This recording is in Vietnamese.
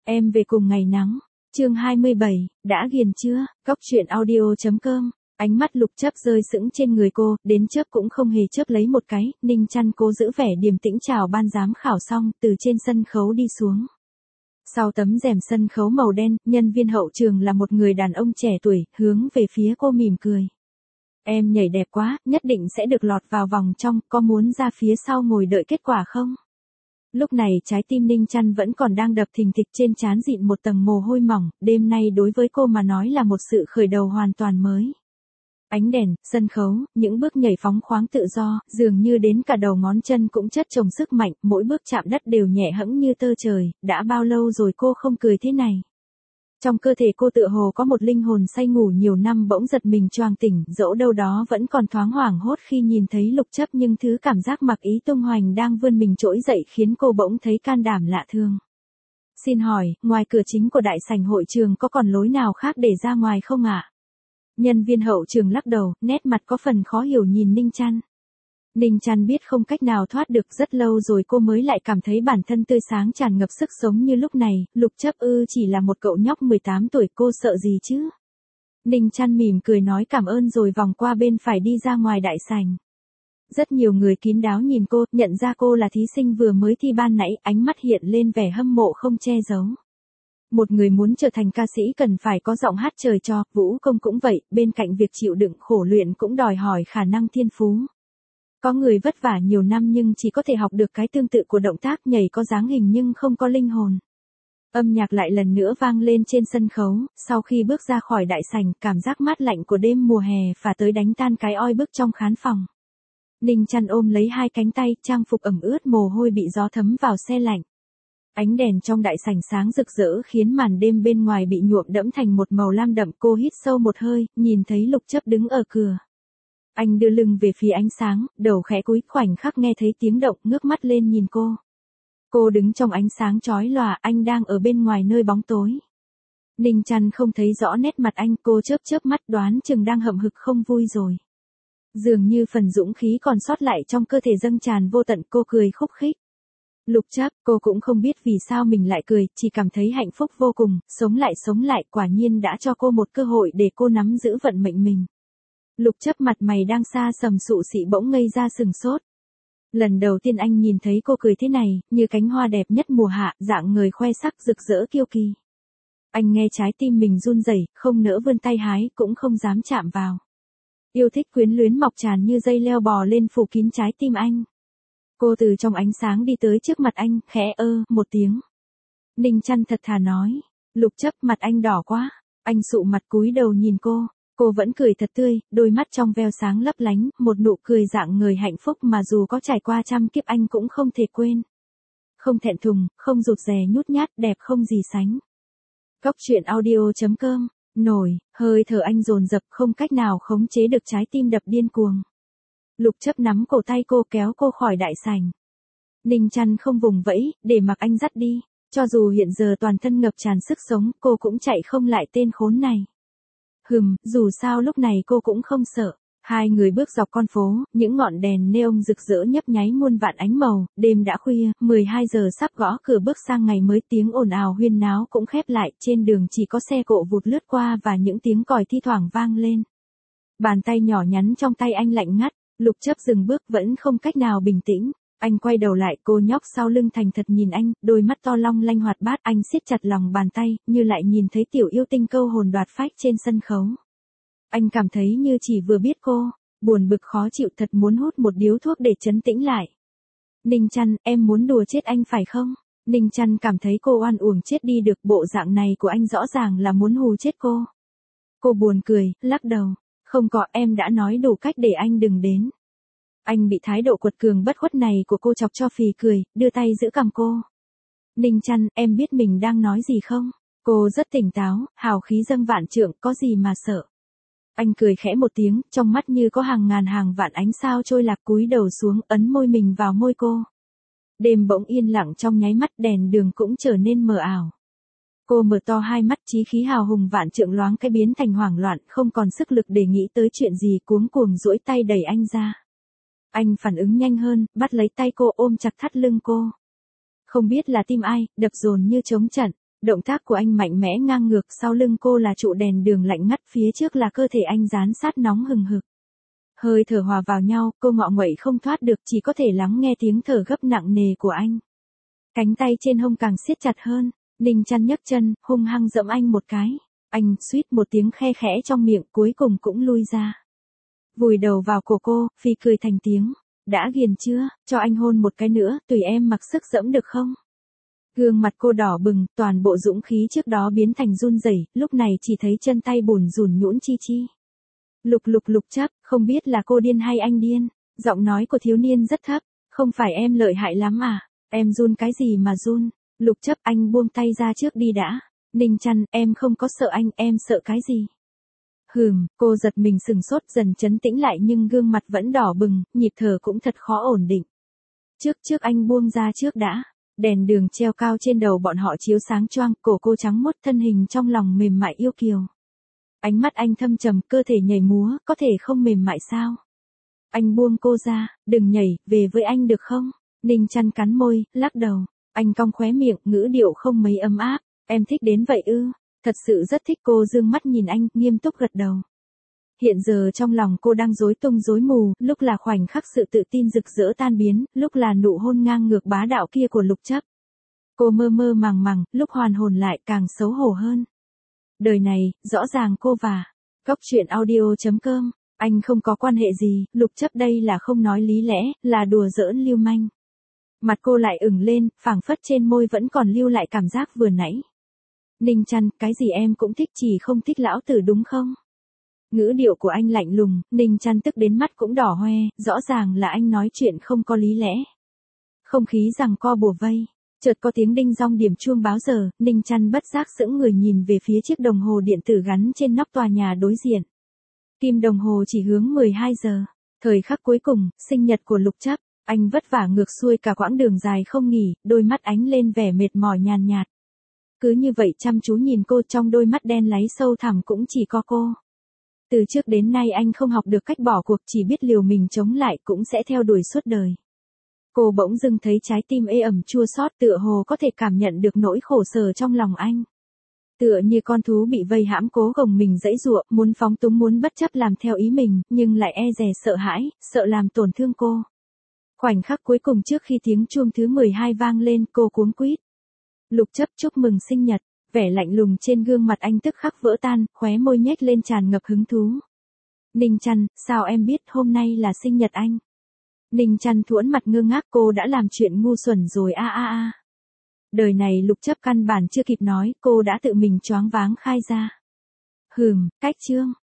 Em về cùng ngày nắng. Chương 27, đã ghiền chưa? Cóc truyện audio.com. Ánh mắt Lục Chấp rơi sững trên người cô, đến chớp cũng không hề chớp lấy một cái. Ninh Chăn cố giữ vẻ điềm tĩnh chào ban giám khảo xong, từ trên sân khấu đi xuống. Sau tấm rèm sân khấu màu đen, nhân viên hậu trường là một người đàn ông trẻ tuổi, hướng về phía cô mỉm cười. Em nhảy đẹp quá, nhất định sẽ được lọt vào vòng trong, có muốn ra phía sau ngồi đợi kết quả không? Lúc này trái tim Ninh Chăn vẫn còn đang đập thình thịch, trên trán dịn một tầng mồ hôi mỏng, đêm nay đối với cô mà nói là một sự khởi đầu hoàn toàn mới. Ánh đèn, sân khấu, những bước nhảy phóng khoáng tự do, dường như đến cả đầu ngón chân cũng chất chồng sức mạnh, mỗi bước chạm đất đều nhẹ hẫng như tơ trời, đã bao lâu rồi cô không cười thế này. Trong cơ thể cô tựa hồ có một linh hồn say ngủ nhiều năm bỗng giật mình choàng tỉnh, dẫu đâu đó vẫn còn thoáng hoảng hốt khi nhìn thấy Lục Chấp, nhưng thứ cảm giác mặc ý tung hoành đang vươn mình trỗi dậy khiến cô bỗng thấy can đảm lạ thường. Xin hỏi, ngoài cửa chính của đại sảnh hội trường có còn lối nào khác để ra ngoài không ạ? Nhân viên hậu trường lắc đầu, nét mặt có phần khó hiểu nhìn Ninh Chăn. Ninh Chăn biết không cách nào thoát được, rất lâu rồi cô mới lại cảm thấy bản thân tươi sáng tràn ngập sức sống như lúc này. Lục Chấp chỉ là một cậu nhóc 18 tuổi, cô sợ gì chứ? Ninh Chăn mỉm cười nói cảm ơn rồi vòng qua bên phải đi ra ngoài đại sảnh. Rất nhiều người kín đáo nhìn cô, nhận ra cô là thí sinh vừa mới thi ban nãy, ánh mắt hiện lên vẻ hâm mộ không che giấu. Một người muốn trở thành ca sĩ cần phải có giọng hát trời cho, vũ công cũng vậy, bên cạnh việc chịu đựng khổ luyện cũng đòi hỏi khả năng thiên phú. Có người vất vả nhiều năm nhưng chỉ có thể học được cái tương tự của động tác nhảy có dáng hình nhưng không có linh hồn. Âm nhạc lại lần nữa vang lên trên sân khấu, sau khi bước ra khỏi đại sảnh, cảm giác mát lạnh của đêm mùa hè phả tới đánh tan cái oi bức trong khán phòng. Ninh Chăn ôm lấy hai cánh tay, trang phục ẩm ướt mồ hôi bị gió thấm vào se lạnh. Ánh đèn trong đại sảnh sáng rực rỡ khiến màn đêm bên ngoài bị nhuộm đẫm thành một màu lam đậm. Cô hít sâu một hơi, nhìn thấy Lục Chấp đứng ở cửa. Anh đưa lưng về phía ánh sáng, đầu khẽ cúi, khoảnh khắc nghe thấy tiếng động, ngước mắt lên nhìn cô. Cô đứng trong ánh sáng chói lòa, anh đang ở bên ngoài nơi bóng tối. Ninh Chăn không thấy rõ nét mặt anh, cô chớp chớp mắt đoán chừng đang hậm hực không vui rồi. Dường như phần dũng khí còn sót lại trong cơ thể dâng tràn vô tận, cô cười khúc khích. Lục Chấp, cô cũng không biết vì sao mình lại cười, chỉ cảm thấy hạnh phúc vô cùng, sống lại, quả nhiên đã cho cô một cơ hội để cô nắm giữ vận mệnh mình. Lục Chấp mặt mày đang xa sầm sụ xị bỗng ngây ra sừng sốt. Lần đầu tiên anh nhìn thấy cô cười thế này, như cánh hoa đẹp nhất mùa hạ, dạng người khoe sắc rực rỡ kiêu kỳ. Anh nghe trái tim mình run rẩy, không nỡ vươn tay hái, cũng không dám chạm vào. Yêu thích quyến luyến mọc tràn như dây leo bò lên phủ kín trái tim anh. Cô từ trong ánh sáng đi tới trước mặt anh, khẽ một tiếng. Ninh Chăn thật thà nói. Lục Chấp, mặt anh đỏ quá. Anh sụ mặt cúi đầu nhìn cô. Cô vẫn cười thật tươi, đôi mắt trong veo sáng lấp lánh, một nụ cười dạng người hạnh phúc mà dù có trải qua trăm kiếp anh cũng không thể quên. Không thẹn thùng, không rụt rè, nhút nhát, đẹp không gì sánh. Cóc truyện audio.com. Nổi, hơi thở anh dồn dập, không cách nào khống chế được trái tim đập điên cuồng. Lục Chấp nắm cổ tay cô, kéo cô khỏi đại sảnh. Ninh Chăn không vùng vẫy, để mặc anh dắt đi. Cho dù hiện giờ toàn thân ngập tràn sức sống, cô cũng chạy không lại tên khốn này. Dù sao lúc này cô cũng không sợ. Hai người bước dọc con phố, những ngọn đèn neon rực rỡ nhấp nháy muôn vạn ánh màu, đêm đã khuya, 12 giờ sắp gõ cửa bước sang ngày mới, tiếng ồn ào huyên náo cũng khép lại, trên đường chỉ có xe cộ vụt lướt qua và những tiếng còi thi thoảng vang lên. Bàn tay nhỏ nhắn trong tay anh lạnh ngắt, Lục Chấp dừng bước vẫn không cách nào bình tĩnh. Anh quay đầu lại, cô nhóc sau lưng thành thật nhìn anh, đôi mắt to long lanh hoạt bát, anh siết chặt lòng bàn tay, như lại nhìn thấy tiểu yêu tinh câu hồn đoạt phách trên sân khấu. Anh cảm thấy như chỉ vừa biết cô, buồn bực khó chịu, thật muốn hút một điếu thuốc để trấn tĩnh lại. Ninh Chăn, em muốn đùa chết anh phải không? Ninh Chăn cảm thấy cô oan uổng chết đi được, bộ dạng này của anh rõ ràng là muốn hù chết cô. Cô buồn cười, lắc đầu, không có, em đã nói đủ cách để anh đừng đến. Anh bị thái độ quật cường bất khuất này của cô chọc cho phì cười, đưa tay giữ cằm cô. Ninh Chăn, em biết mình đang nói gì không? Cô rất tỉnh táo, hào khí dâng vạn trượng, có gì mà sợ. Anh cười khẽ một tiếng, trong mắt như có hàng ngàn hàng vạn ánh sao trôi lạc, cúi đầu xuống, ấn môi mình vào môi cô. Đêm bỗng yên lặng trong nháy mắt, đèn đường cũng trở nên mờ ảo. Cô mở to hai mắt, chí khí hào hùng vạn trượng loáng cái biến thành hoảng loạn, không còn sức lực để nghĩ tới chuyện gì, cuống cuồng duỗi tay đẩy anh ra. Anh phản ứng nhanh hơn, bắt lấy tay cô, ôm chặt thắt lưng cô. Không biết là tim ai, đập dồn như trống trận. Động tác của anh mạnh mẽ ngang ngược, sau lưng cô là trụ đèn đường lạnh ngắt, phía trước là cơ thể anh dán sát nóng hừng hực. Hơi thở hòa vào nhau, cô ngọ nguậy không thoát được, chỉ có thể lắng nghe tiếng thở gấp nặng nề của anh. Cánh tay trên hông càng siết chặt hơn, Ninh Chăn nhấc chân, hung hăng giẫm anh một cái. Anh suýt một tiếng khe khẽ trong miệng, cuối cùng cũng lui ra. Vùi đầu vào cổ cô, phì cười thành tiếng. Đã ghiền chưa, cho anh hôn một cái nữa, tùy em mặc sức giẫm được không? Gương mặt cô đỏ bừng, toàn bộ dũng khí trước đó biến thành run rẩy, lúc này chỉ thấy chân tay bùn rùn nhũn chi chi. Lục chấp, không biết là cô điên hay anh điên. Giọng nói của thiếu niên rất thấp, không phải em lợi hại lắm à, em run cái gì mà run. Lục chấp, anh buông tay ra trước đi đã. Ninh Chăn, em không có sợ anh, em sợ cái gì? Cô giật mình sừng sốt, dần trấn tĩnh lại nhưng gương mặt vẫn đỏ bừng, nhịp thở cũng thật khó ổn định. Trước anh buông ra trước đã. Đèn đường treo cao trên đầu bọn họ chiếu sáng choang, cổ cô trắng muốt, thân hình trong lòng mềm mại yêu kiều. Ánh mắt anh thâm trầm, cơ thể nhảy múa, có thể không mềm mại sao? Anh buông cô ra, đừng nhảy, về với anh được không? Ninh Chăn cắn môi, lắc đầu. Anh cong khóe miệng, ngữ điệu không mấy ấm áp. Em thích đến vậy ư? Thật sự rất thích. Cô dương mắt nhìn anh, nghiêm túc gật đầu. Hiện giờ trong lòng cô đang rối tung rối mù, lúc là khoảnh khắc sự tự tin rực rỡ tan biến, lúc là nụ hôn ngang ngược bá đạo kia của Lục Chấp. Cô mơ mơ màng màng, lúc hoàn hồn lại càng xấu hổ hơn. Đời này, rõ ràng cô và Cóc Truyện Audio.com, anh không có quan hệ gì, Lục Chấp đây là không nói lý lẽ, là đùa giỡn lưu manh. Mặt cô lại ửng lên, phảng phất trên môi vẫn còn lưu lại cảm giác vừa nãy. Ninh Chăn, cái gì em cũng thích, chỉ không thích lão tử đúng không? Ngữ điệu của anh lạnh lùng, Ninh Chăn tức đến mắt cũng đỏ hoe, rõ ràng là anh nói chuyện không có lý lẽ. Không khí giằng co bủa vây, chợt có tiếng đinh dong điểm chuông báo giờ, Ninh Chăn bất giác sững người nhìn về phía chiếc đồng hồ điện tử gắn trên nóc tòa nhà đối diện. Kim đồng hồ chỉ hướng 12 giờ, thời khắc cuối cùng, sinh nhật của Lục Chấp, anh vất vả ngược xuôi cả quãng đường dài không nghỉ, đôi mắt ánh lên vẻ mệt mỏi nhàn nhạt. Cứ như vậy chăm chú nhìn cô, trong đôi mắt đen láy sâu thẳm cũng chỉ có cô. Từ trước đến nay anh không học được cách bỏ cuộc, chỉ biết liều mình chống lại, cũng sẽ theo đuổi suốt đời. Cô bỗng dưng thấy trái tim ê ẩm chua xót, tựa hồ có thể cảm nhận được nỗi khổ sở trong lòng anh. Tựa như con thú bị vây hãm cố gồng mình giãy giụa, muốn phóng túng, muốn bất chấp làm theo ý mình, nhưng lại e dè sợ hãi, sợ làm tổn thương cô. Khoảnh khắc cuối cùng trước khi tiếng chuông thứ 12 vang lên, cô cuống quýt. Lục Chấp, chúc mừng sinh nhật. Vẻ lạnh lùng trên gương mặt anh tức khắc vỡ tan, khóe môi nhếch lên tràn ngập hứng thú. Ninh Chăn, sao em biết hôm nay là sinh nhật anh? Ninh Chăn thuẫn mặt ngơ ngác, cô đã làm chuyện ngu xuẩn rồi a. Đời này Lục Chấp căn bản chưa kịp nói, cô đã tự mình choáng váng khai ra. Cách chương.